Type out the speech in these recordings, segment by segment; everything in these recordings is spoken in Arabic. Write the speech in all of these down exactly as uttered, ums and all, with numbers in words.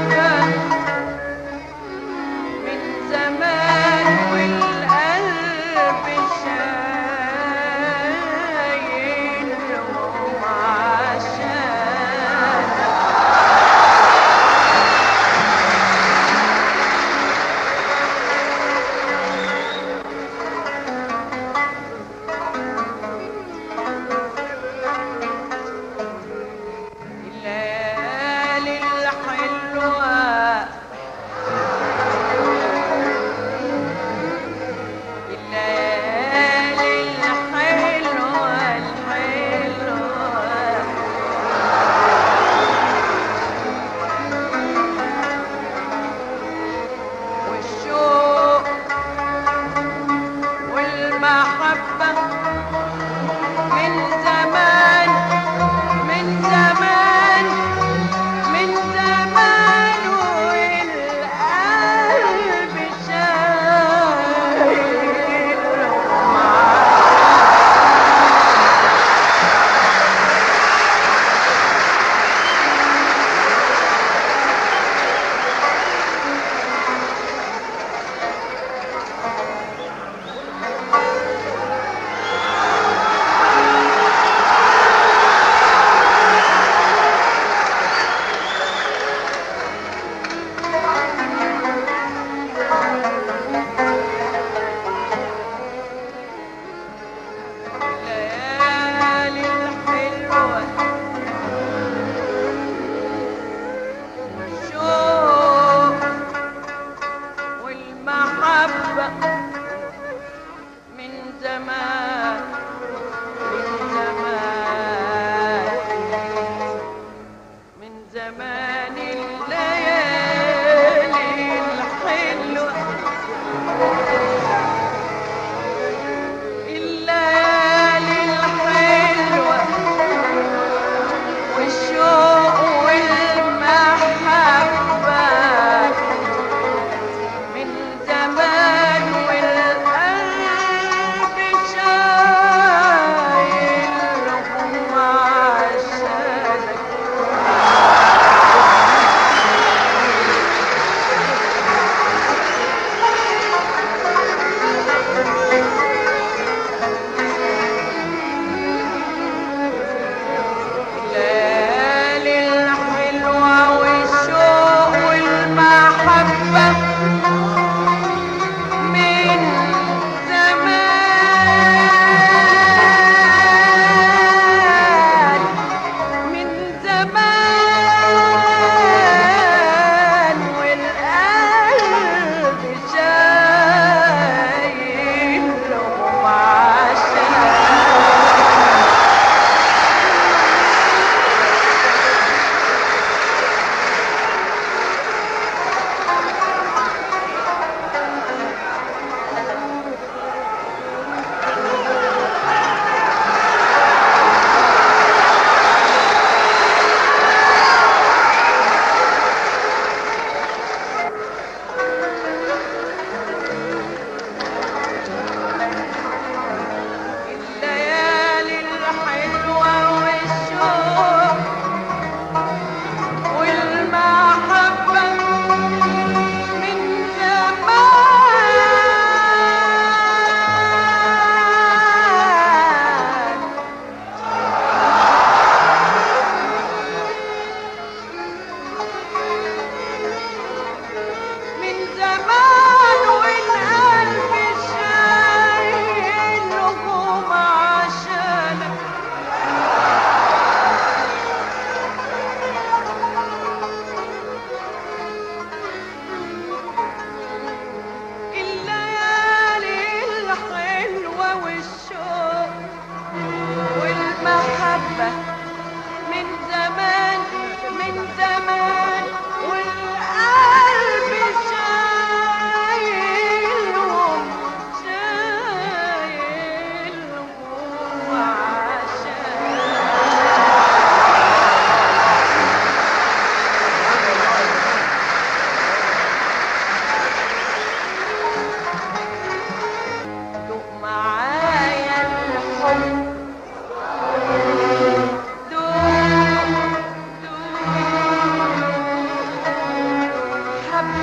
الليالي الحلوة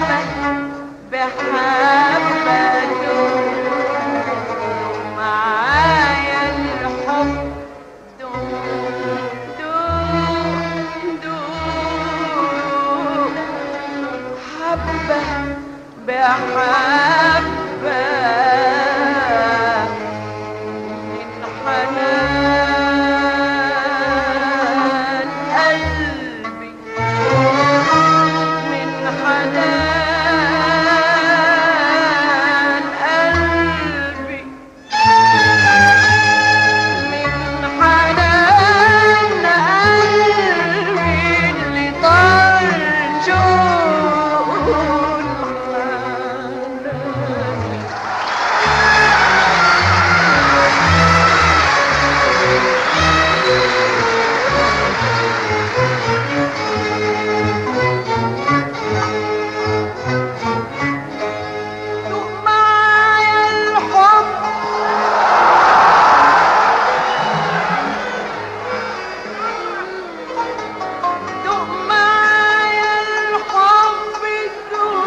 معايا الحب دوق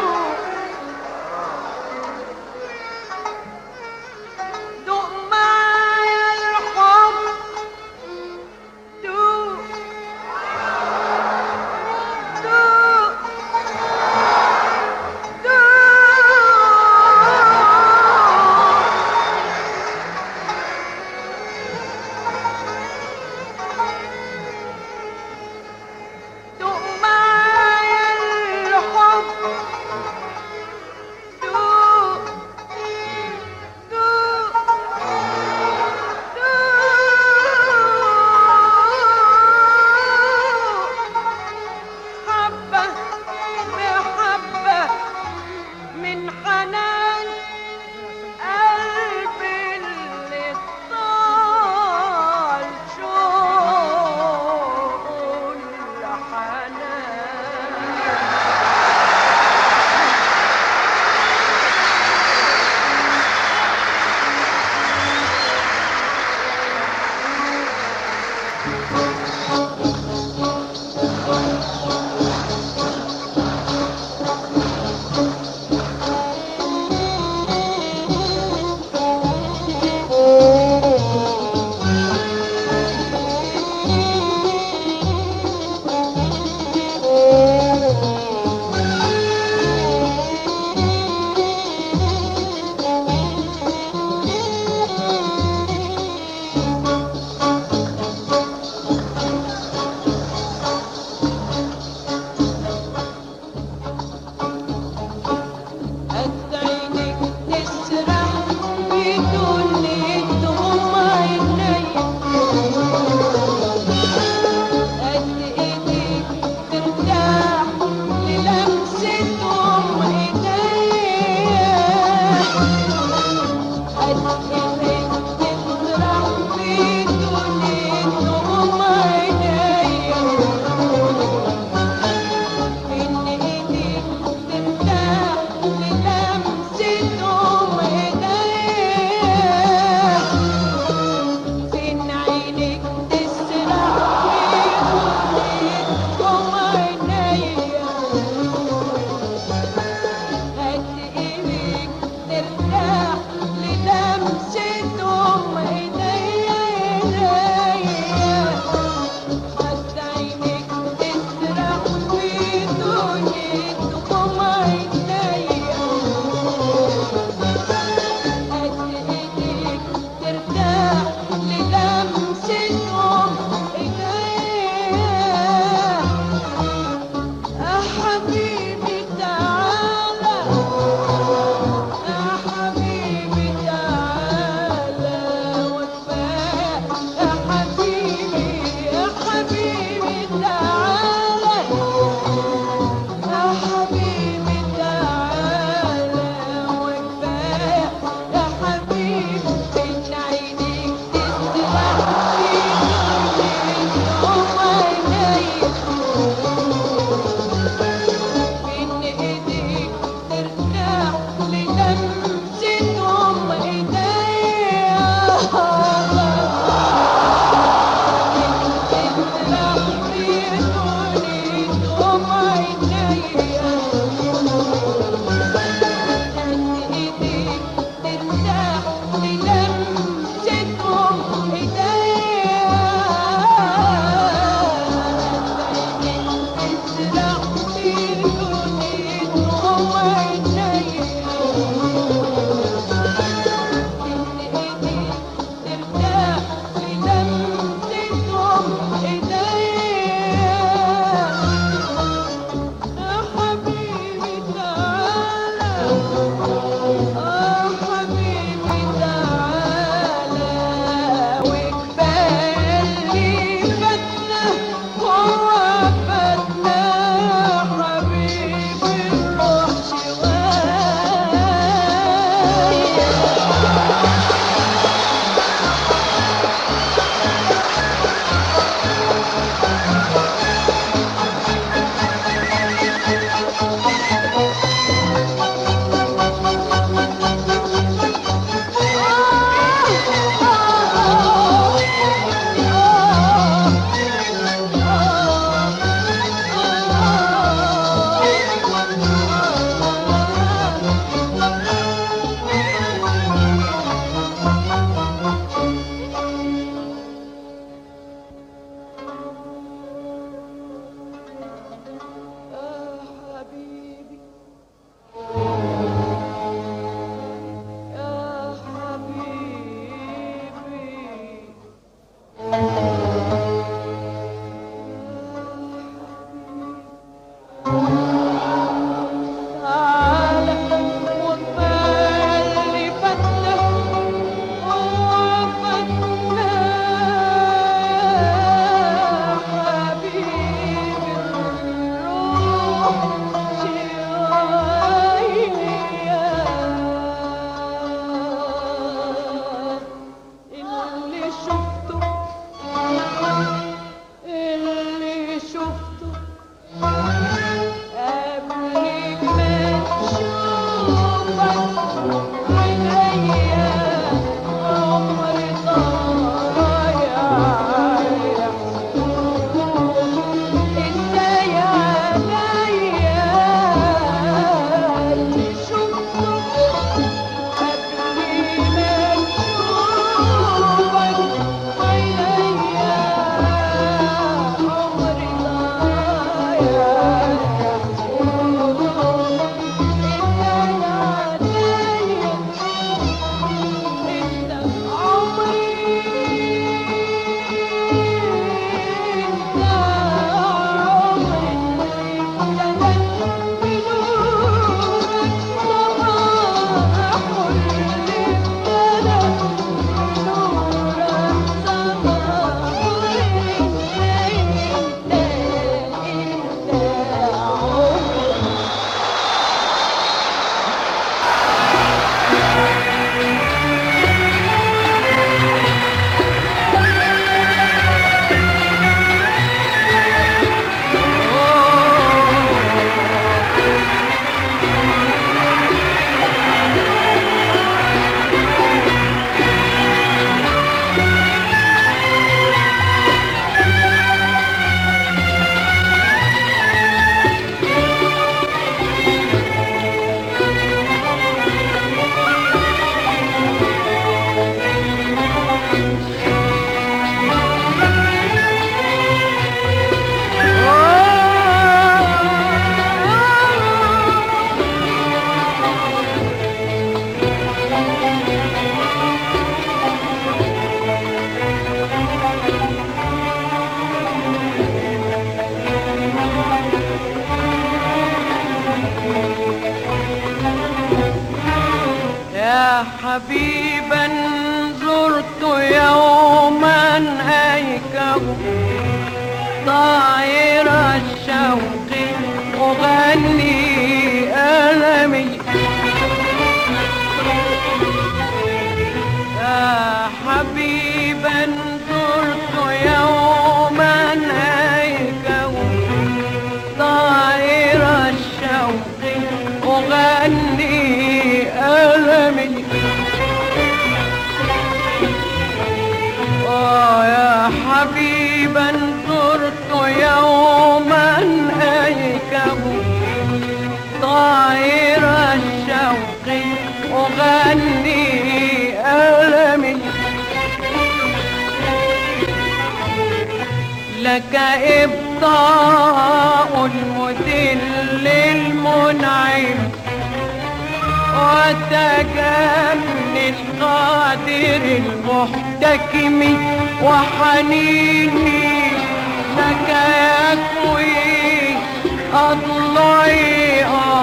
حبيبا زرت يوما هيكه طائر الشوق أغني ألمي. يا حبيبا زرت يوما هيكه طائر الشوق أغني ألمي. يا حبيبا زرت يوما هيكه طائر الشوق أغني ألمي. لك إبطاء المذل المنعم وتجني القادر المحتكم وحنيني لك يكوي أضلعي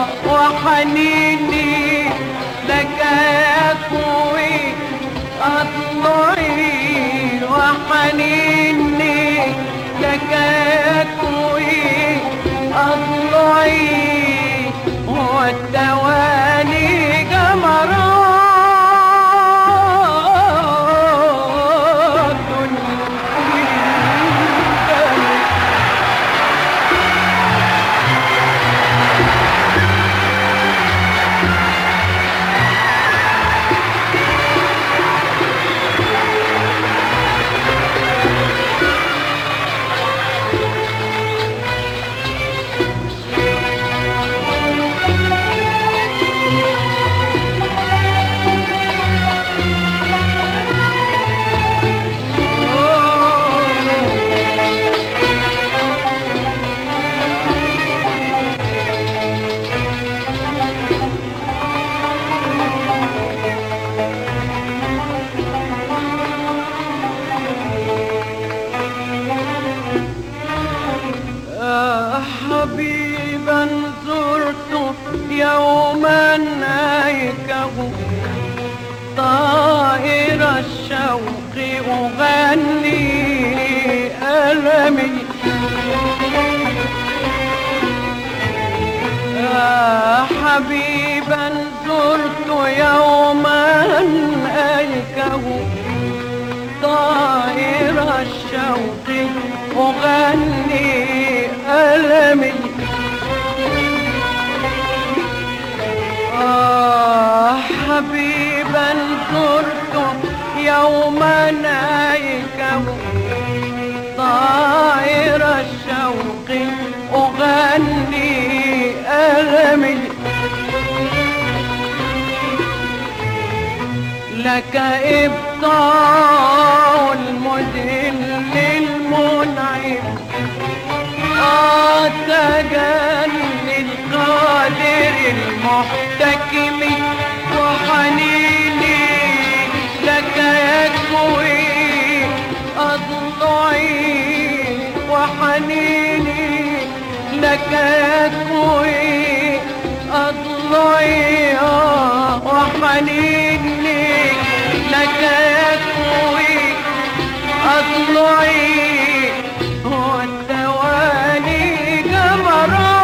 وحنيني لك يكوي أضلعي وحنيني لك يكوي أضلعي والدواني جمرات حبيبا زرت يوما هيكه طائر الشوق أغني ألمي. يا حبيبا زرت يوما هيكه طائر الشوق أغني ألمي. آه حبيبا زرت يوما هيكه طائر الشوق أغني ألمي. لك إبطاء المذل المنعم تجني القادر المحتكم وحنيني لك يكوي أضلعي وحنيني لك يكوي أضلعي وحنيني لك يكوي أضلعي والدواني جمرات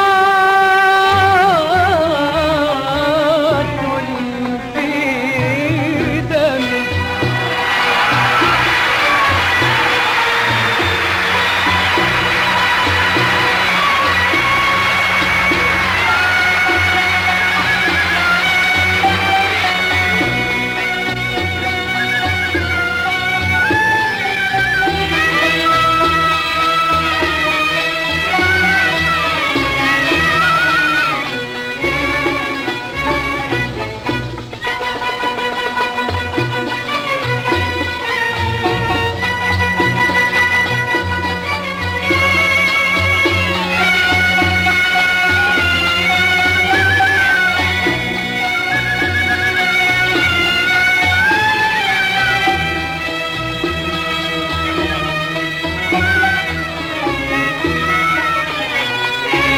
في دمي.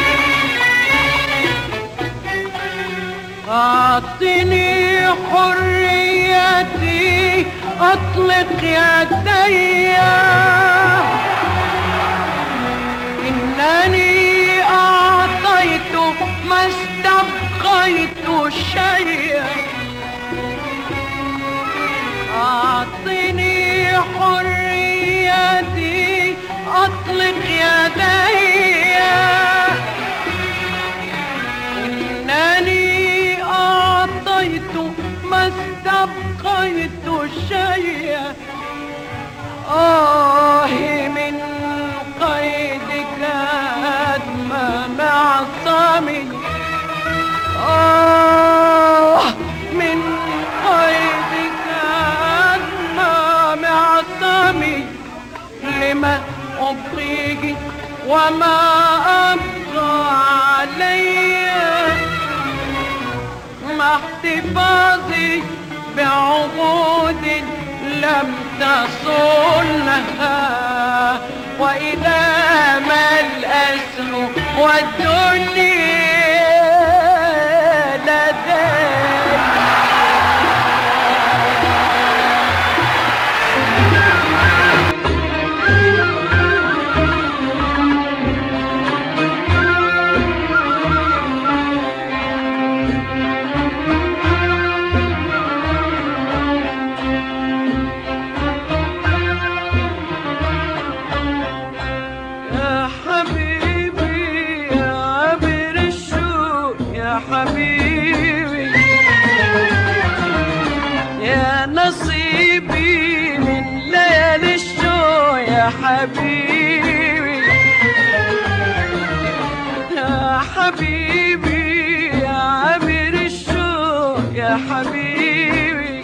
أعطني حرية اطلق يدي انني اعطيت ما استبقيت شيئا اعطني حريتي اطلق يدي انني اعطيت ما استبقيت شيئا آه من قيدك أدمى معصمي آه من قيدك أدمى معصمي لما أبقيك وما أبقى علي مع احتفاظي بعهود لم تصونها وإذا ما الأسر والدنيا لدي حبيبي يا نصيبي من ليالي الشوق يا حبيبي يا حبيبي يا عبر الشوق يا حبيبي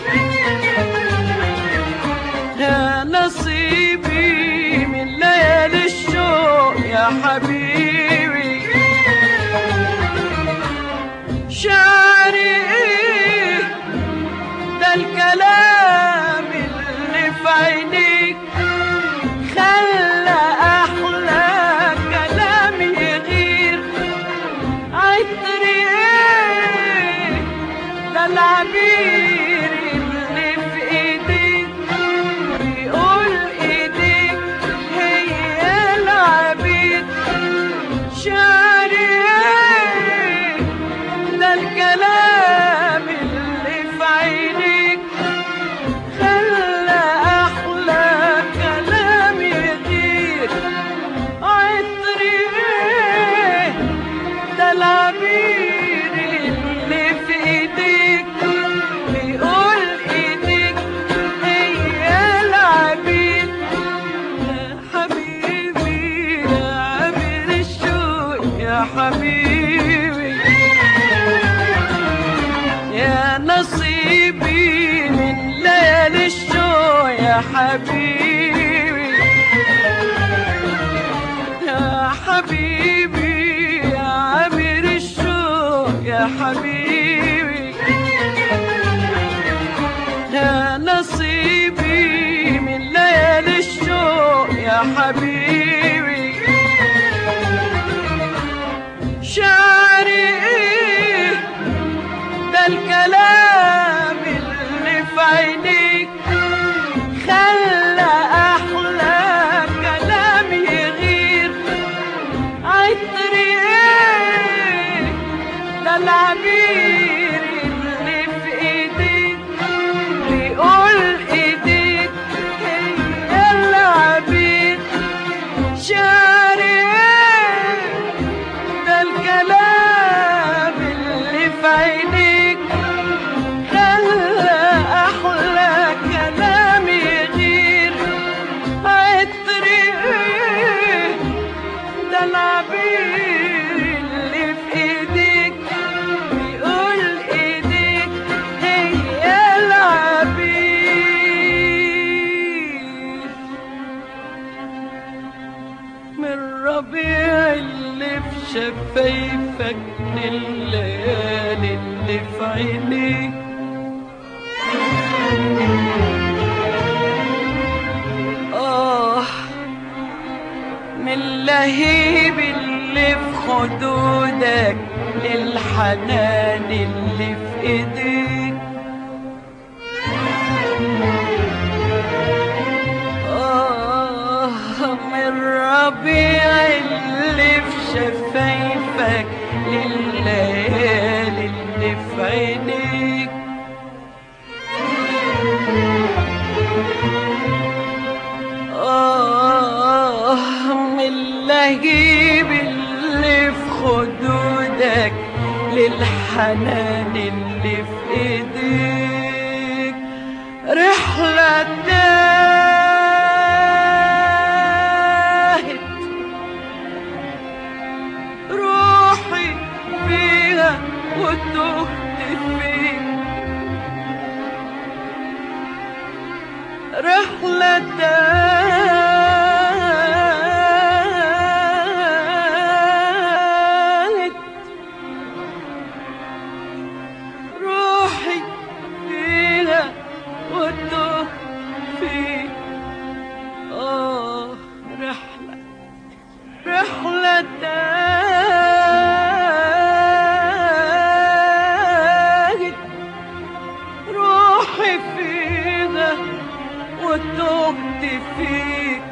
يا نصيبي من ليالي الشوق يا حبيبي شعري ده الكلام اللي في عينيك خلى احلى كلام يغير عطري ده العبير اللي في ايديك بيقول ايديك هي العبير شعري الكلام اللي في عينيك خلى احلى كلام يغير عطري ده العبير اللي في ايديك بيقول ايديك هي العبير يا حبيبي يا عبير الشوق يا حبيبي يا نصيبي من ليالي الشوق يا حبيبي يا حبيبي يا عبير الشوق يا حبيبي يا نصيبي من ليالي الشوق يا حبيبي شعري ده الكلام اللي في عينيك خلى احلى كلام يغير عطري ده العبير اللي في ايديك بيقول ايديك هي العبير شعري ده الكلام اللي في عينيك أحلى كلام يغير عطري ده العبير اللي في ايديك بيقول ايديك هي العبير من ربيع اللي في شفايفك الليالي اللي في عينيك آه من لهيب اللي في خدودك للحنان اللي في ايديك الليالي اللي في عينيك. آه من لهيب اللي في خدودك للحنان اللي في ايديك. رحلة تاهت روحي فيها وتهت فيك. رحلة تاهت روحي فيها وتهت فيك. آه رحلة رحلة تاهت روحي فيها وتهت فيك.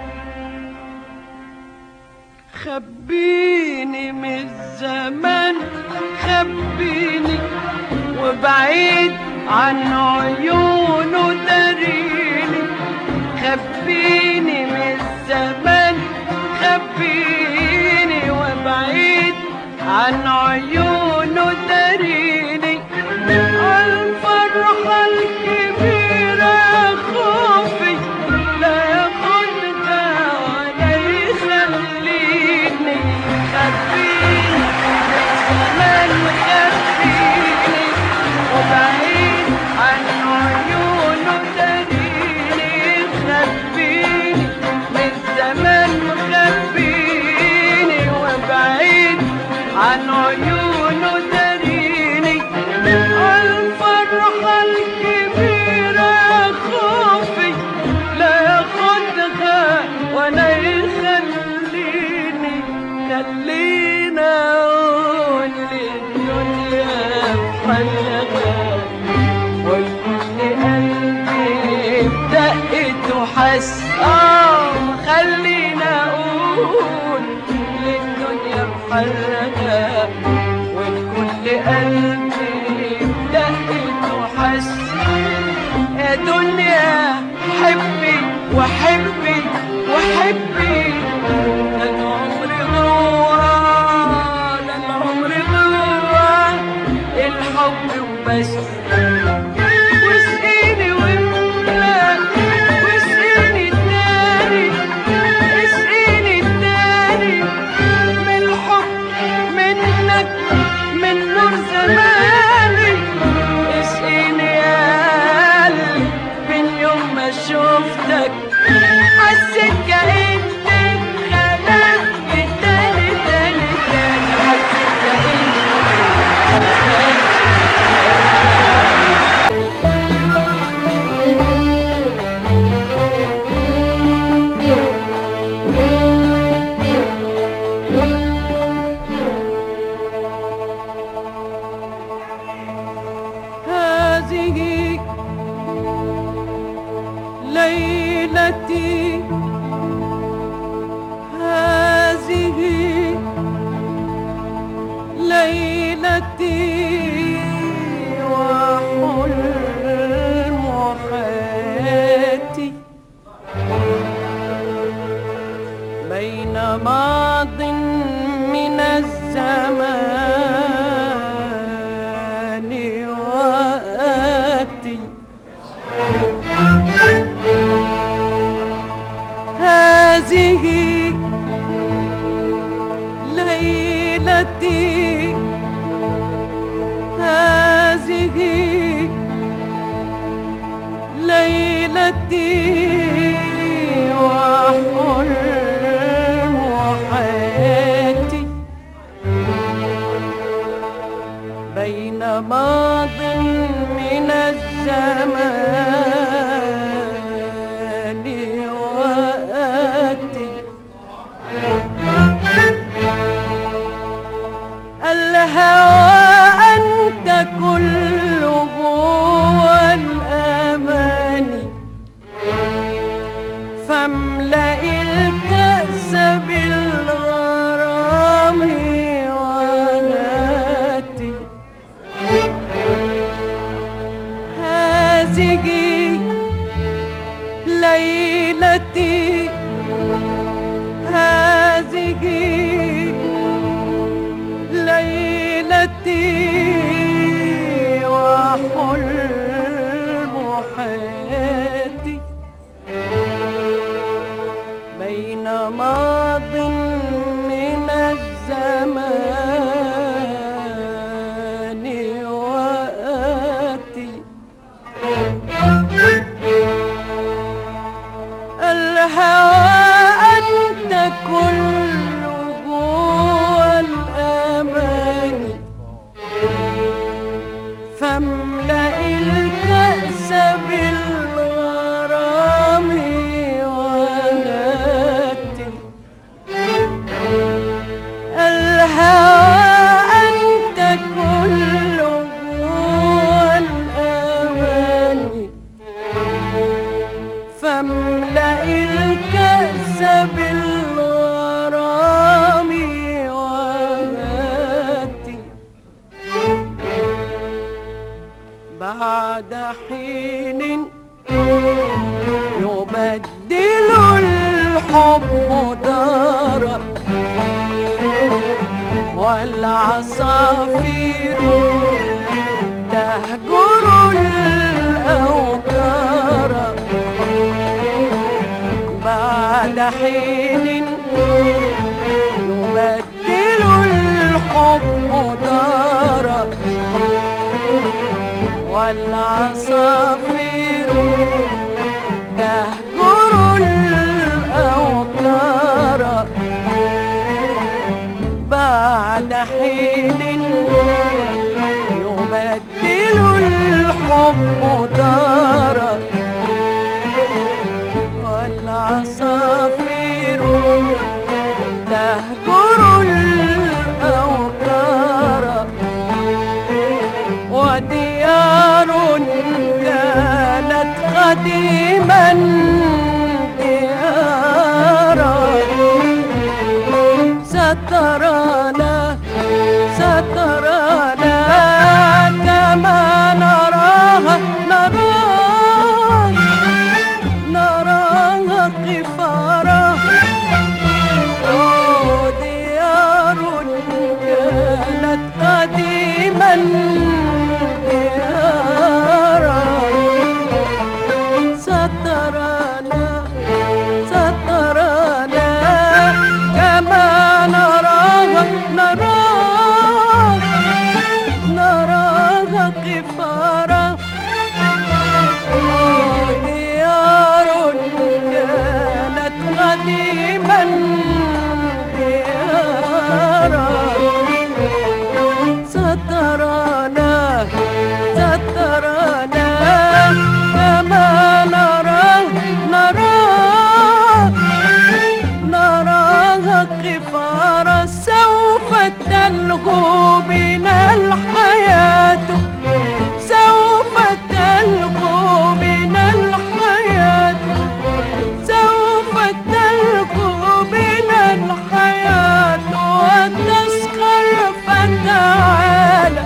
خبيني من الزمان خبيني وبعيد عن عيونه داريني. خبيني من الزمان خبيني وبعيد عن عيونه داريني. الفرحة الكبيرة خوفي لا ياخدها ولا يخليني. خبيني من زمان خبيني وبعيد عن عيونه داريني. خبيني من زمان خبيني وبعيد عن عيونه داريني. الفرحة الكبيرة خوفي لا ياخدها ولا يخليني. خلينا اقول للدنيا بحلقة والكل قلبي بدقت وحس. اه خلينا اقول للدنيا بحلقة والكل قلبي بدقت وحس. يا دنيا حبي وحبي وحبي. ده العمر جوا ده العمر جوا الحب وبس. واسقيني واملا واسقيني التاني اسقيني التاني من الحب منك من نور زماني. اسقيني يا قلبي من يوم ما شوفتك حسيت كأني خلقت تاني تاني تاني. حسيت كأني هذه ليلتي هذه ليلتي وحلم حياتي بين ماض من الزمان وآتي. هذه ليلتي هذه ليلتي وحلم حياتي بين ماض من الزمان وآتي. الهوى أنت كله والأماني فاملأ الكأس بالغرام وهاتي. ليلتي هذه ليلتي وحلم حياتي بين ماض من الزمان وآتي الهوى أنت كله والأماني فاملأ الكأس بالغرام وناتي الهوى أنت كله والأماني فاملأ الكأس بالغرام وهاتي بعد حين يبدل الحب دارا والعصافير تهجر الأوتار بعد حين يبدل الحب دارا والعصافير تهجر الأوتار بعد حين يبدل الحب دارا والعصافير تهجر الأوتار وديار كانت قديما ديارا سترانا سترانا كما نراها نراها نراها قفارا ديار كانت قديما ديارا سترانا سترانا كما نراها نراها نراها قفارا ديار كانت قديما ديارا سترانا سترانا كما نراه نراه نراها قفارا سوف تلغو بنا الحياة سوف تلغو بنا الحياة سوف تلغو بنا الحياة وتسخر فتعالى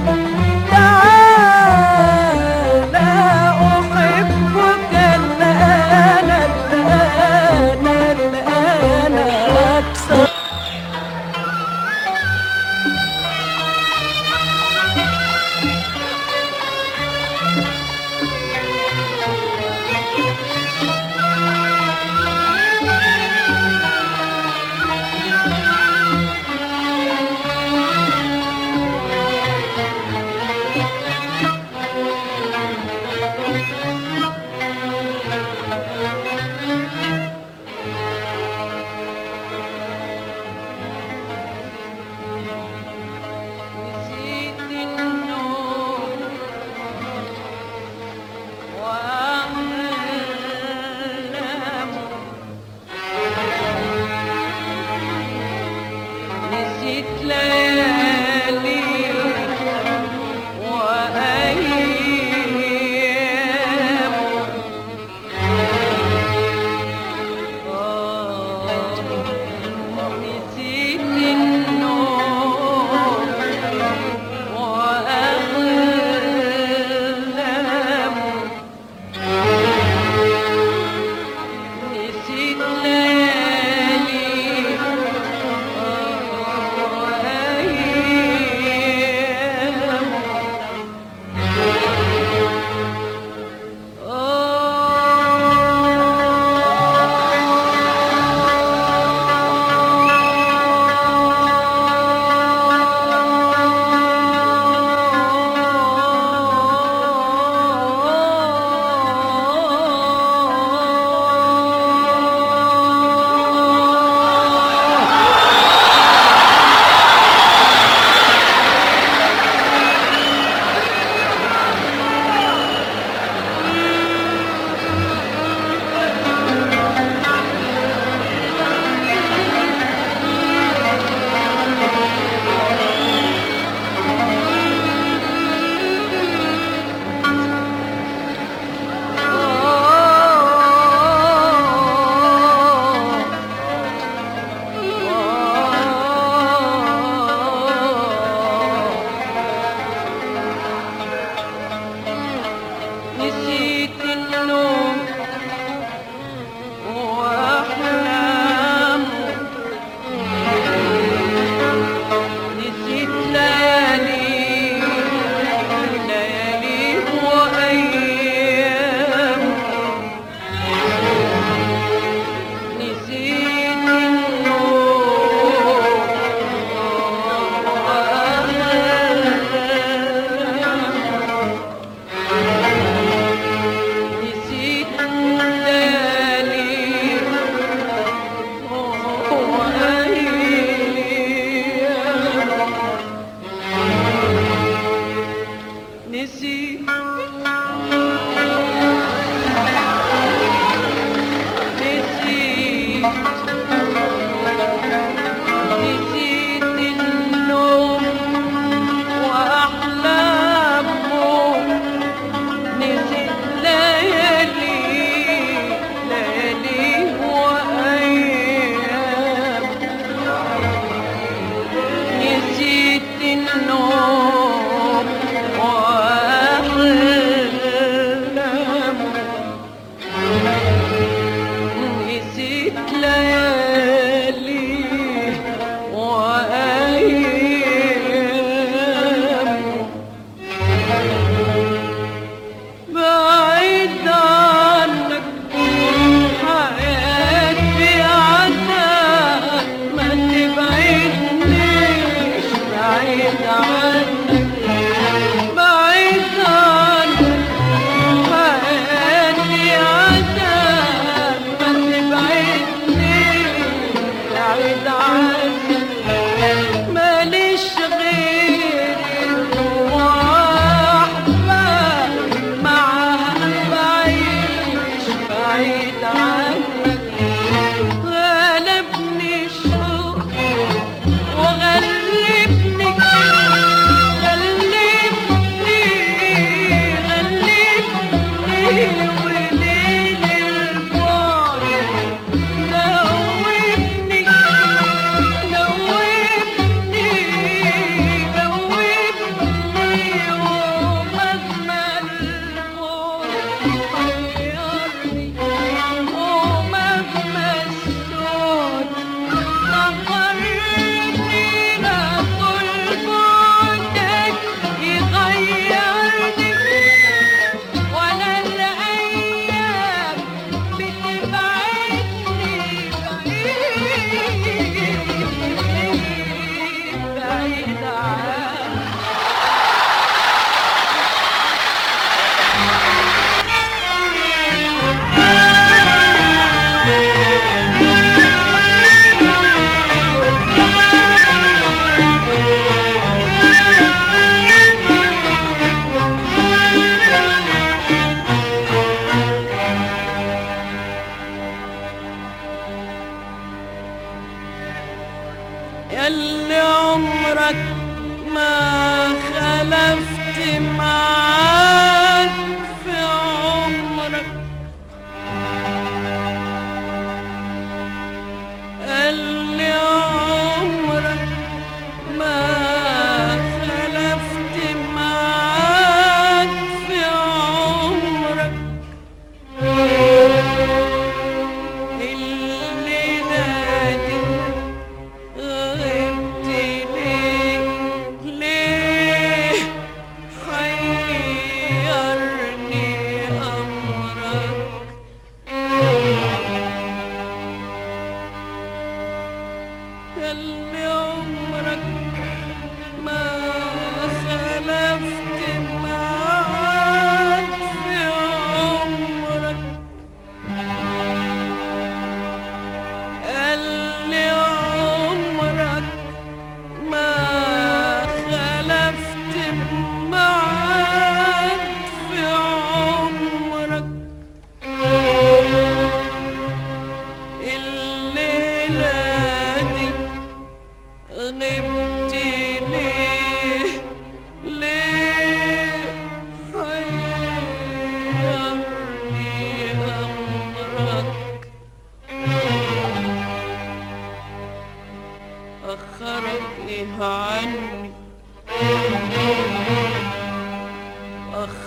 تعالى أحبك الآن الآن الآن أكثر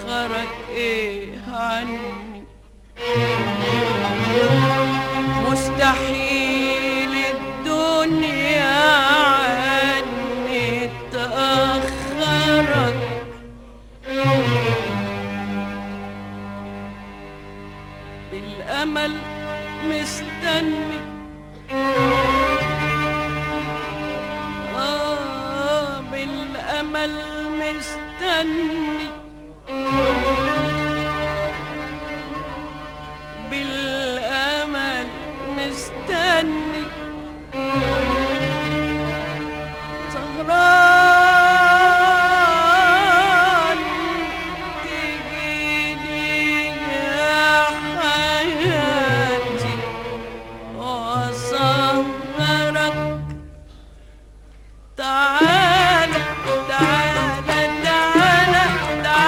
تأخرك ايه عني؟ مستحيل الدنيا عني تأخرك. بالأمل مستني، آه بالأمل مستني، بالأمل مستني، سهران تجيني يا حياتي وأسهرك. تعالى تعالى تعالى تعالى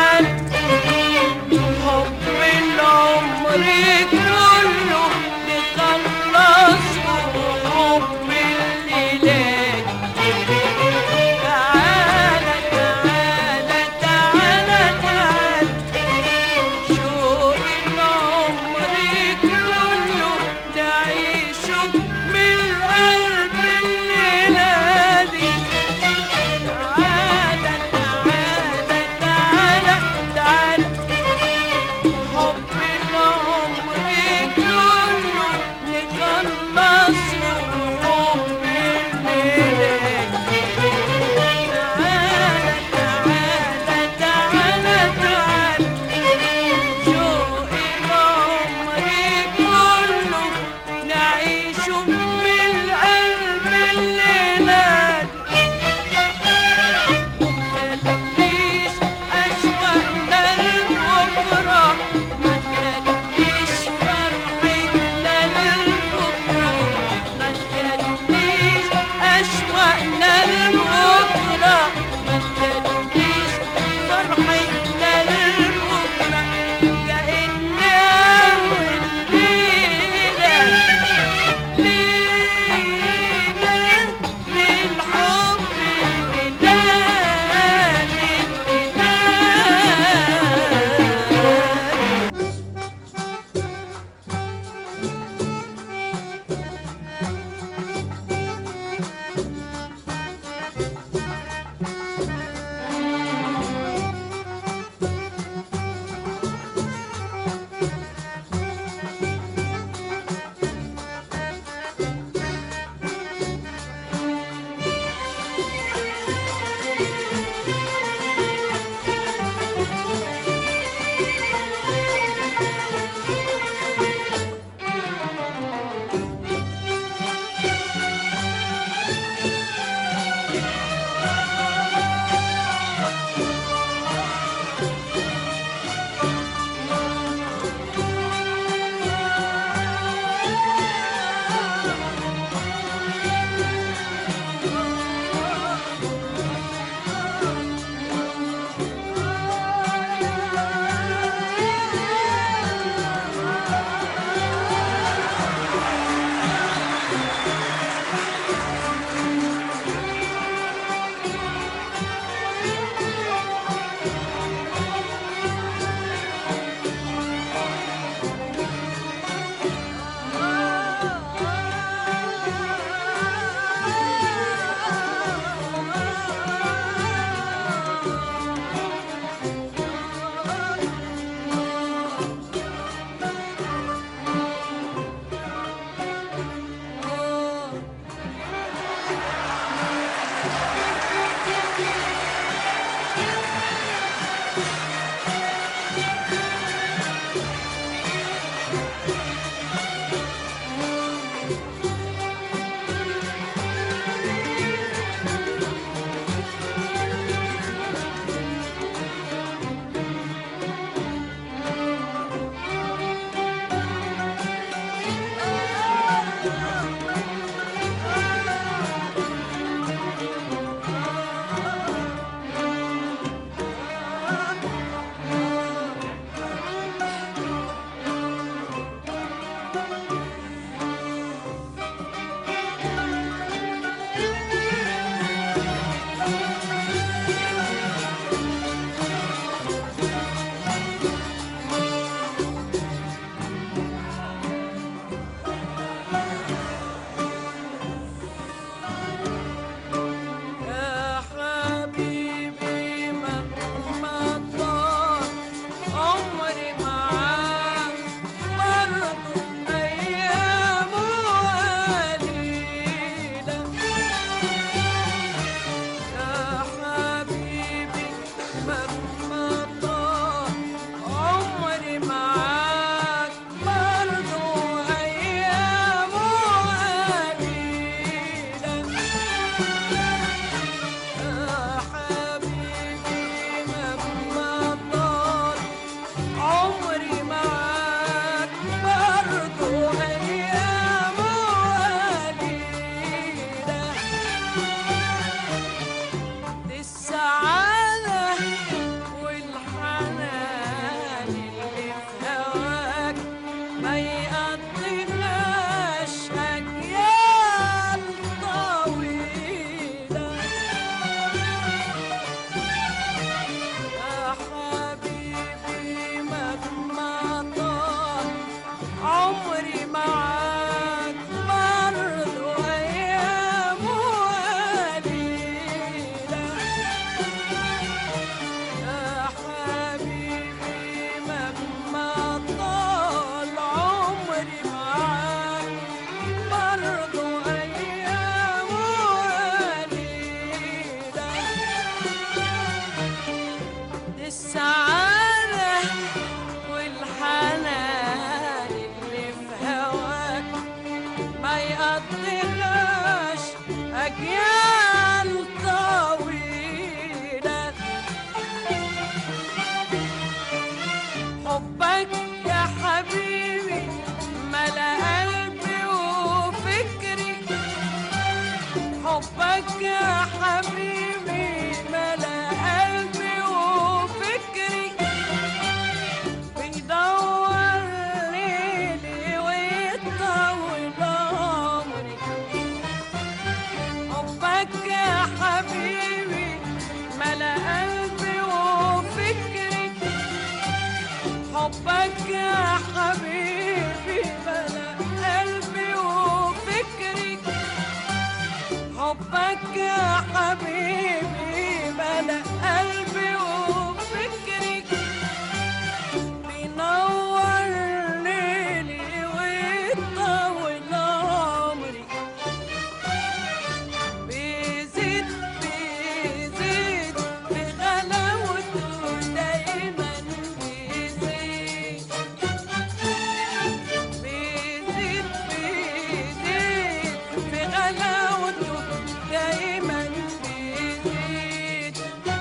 مهما طال عمري معاك برضو أيامه قليلة. يا حبيبي مهما طال عمري معاك برضو أيامه قليلة. دي السعادة والحنان اللي في هواك ما يقضيناش أجيال طويلة. يا حبيبي مهما طال عمري معاك برضو أيامه قليلة. يا حبيبي مهما طال عمري معاك برضو أيامه قليلة. دي السعادة والحنان اللي في هواك ما يقضيناش أجيال طويلة. حبك يا حبيبي ملا قلبي وفكري. حبك يا حبيبي ملا قلبي وفكري. بيدور ليلي ويطول عمري. حبك يا حبيبي ملا قلبي وفكري. حبك يا حبيبي ملا قلبي وفكري. حبك يا حبيبي ملا قلبي وفكري. بينور ليلي ويطول عمري. بيزيد بيزيد بغلاوته دايما بيزيد. بيزيد بيزيد بغلاوته دايما بيزيد.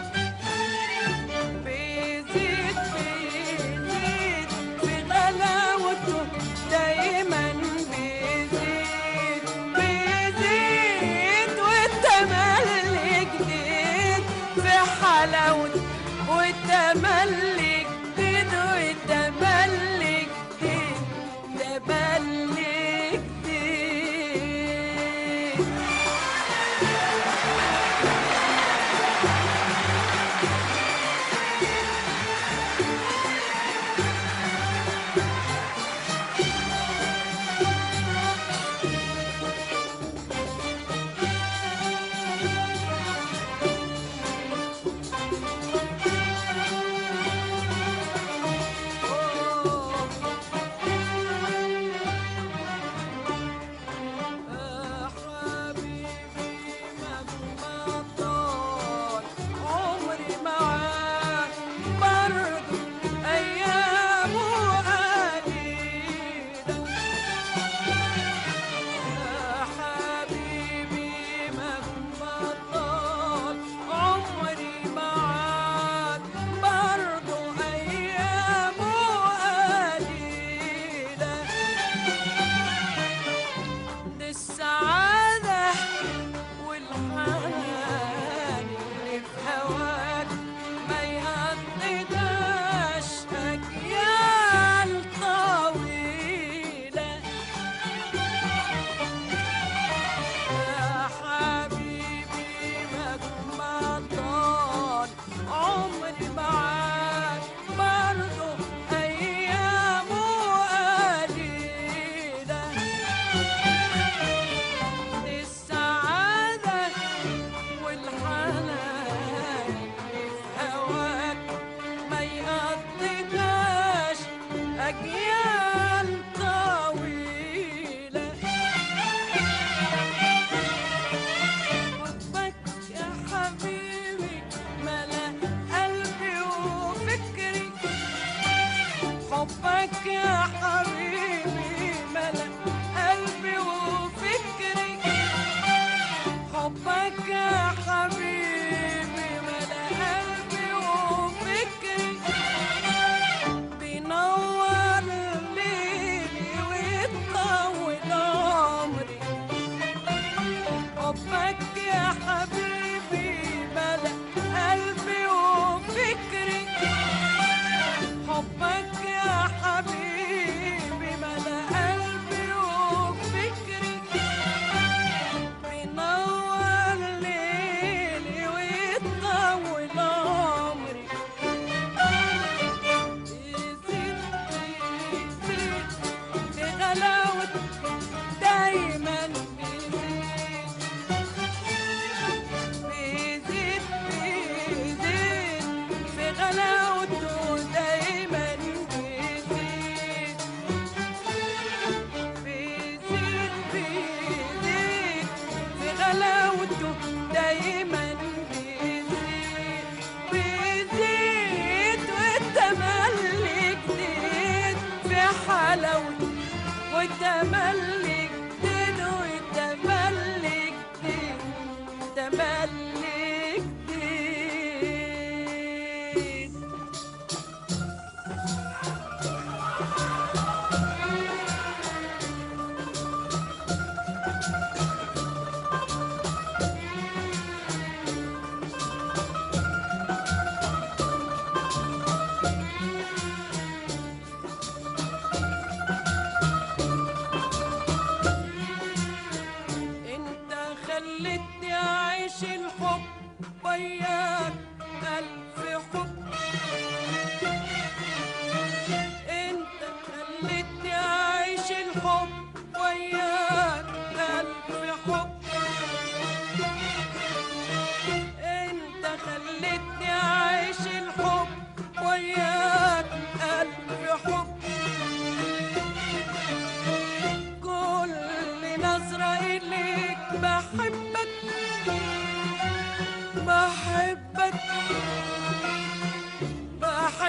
بيزيد بيزيد بغلاوته دايما بيزيد. بيزيد والتملي جديد في حلاوته. والتملي جديد والتملي جديد تملي جديد.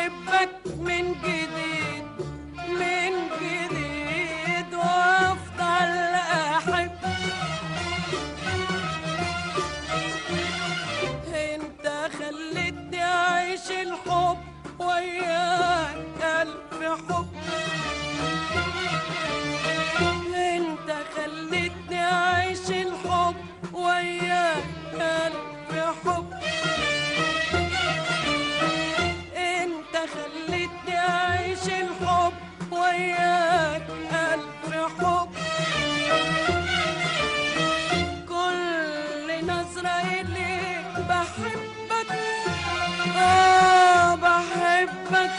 بحبك من جديد من جديد وافضل احب. انت خلتني اعيش الحب وياك الف حب. انت خلتني اعيش الحب وياك الف حب. انت خلتني اعيش الحب وياك الف حب. كل نظرة اليك بحبك اه بحبك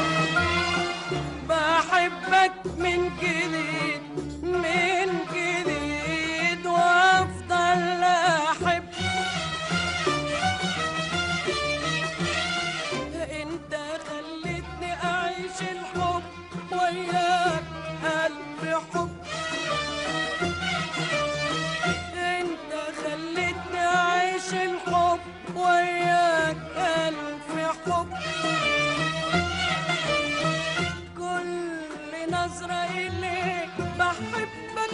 بحبك من جديد من جديد وافضل احب. انت خلتني اعيش الحب وياك الف حب. انت خلتني اعيش الحب وياك الف حب. كل نظرة اليك بحبك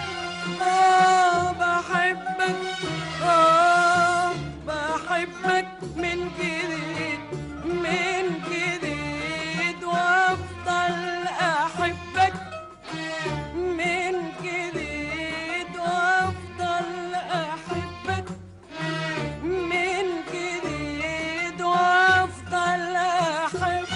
اه بحبك اه بحبك من جديد من جديد وافضل احبك من جديد وافضل احبك من جديد وافضل احب.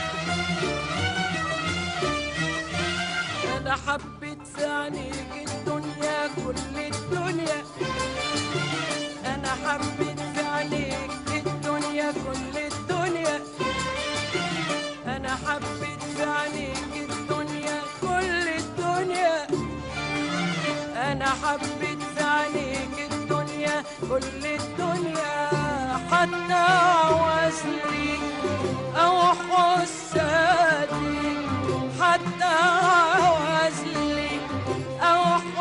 انا حبيت في عينيك الدنيا كل الدنيا. انا حبيت في عينيك الدنيا كل الدنيا. انا حبيت في عينيك الدنيا كل الدنيا. انا حبيت في عينيك الدنيا كل الدنيا. حتى عوزلي او حسادي حتى عوزلي او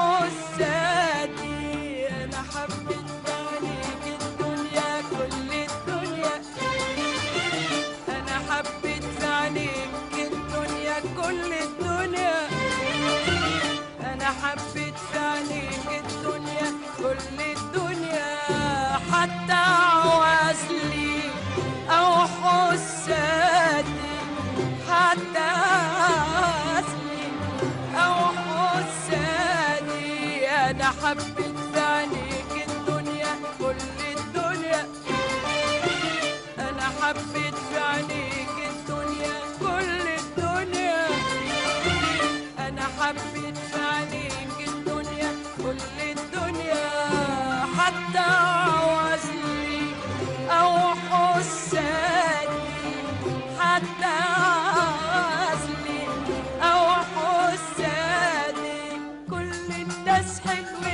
حسادي. انا حبيت في عينيك الدنيا كل الدنيا. انا حبيت في عينيك الدنيا كل الدنيا. انا حبيت في عينيك الدنيا كل الدنيا. حتى عوزلي او حسادي حتى عوزلي او حسادي. انا حبيت في عينيك الدنيا كل الدنيا. انا حبيت في عينيك الدنيا كل الدنيا. انا حبيت في عينيك الدنيا كل الدنيا. حتى عوزلي او حسادي حتى عوزلي او حسادي. كل الناس حلوين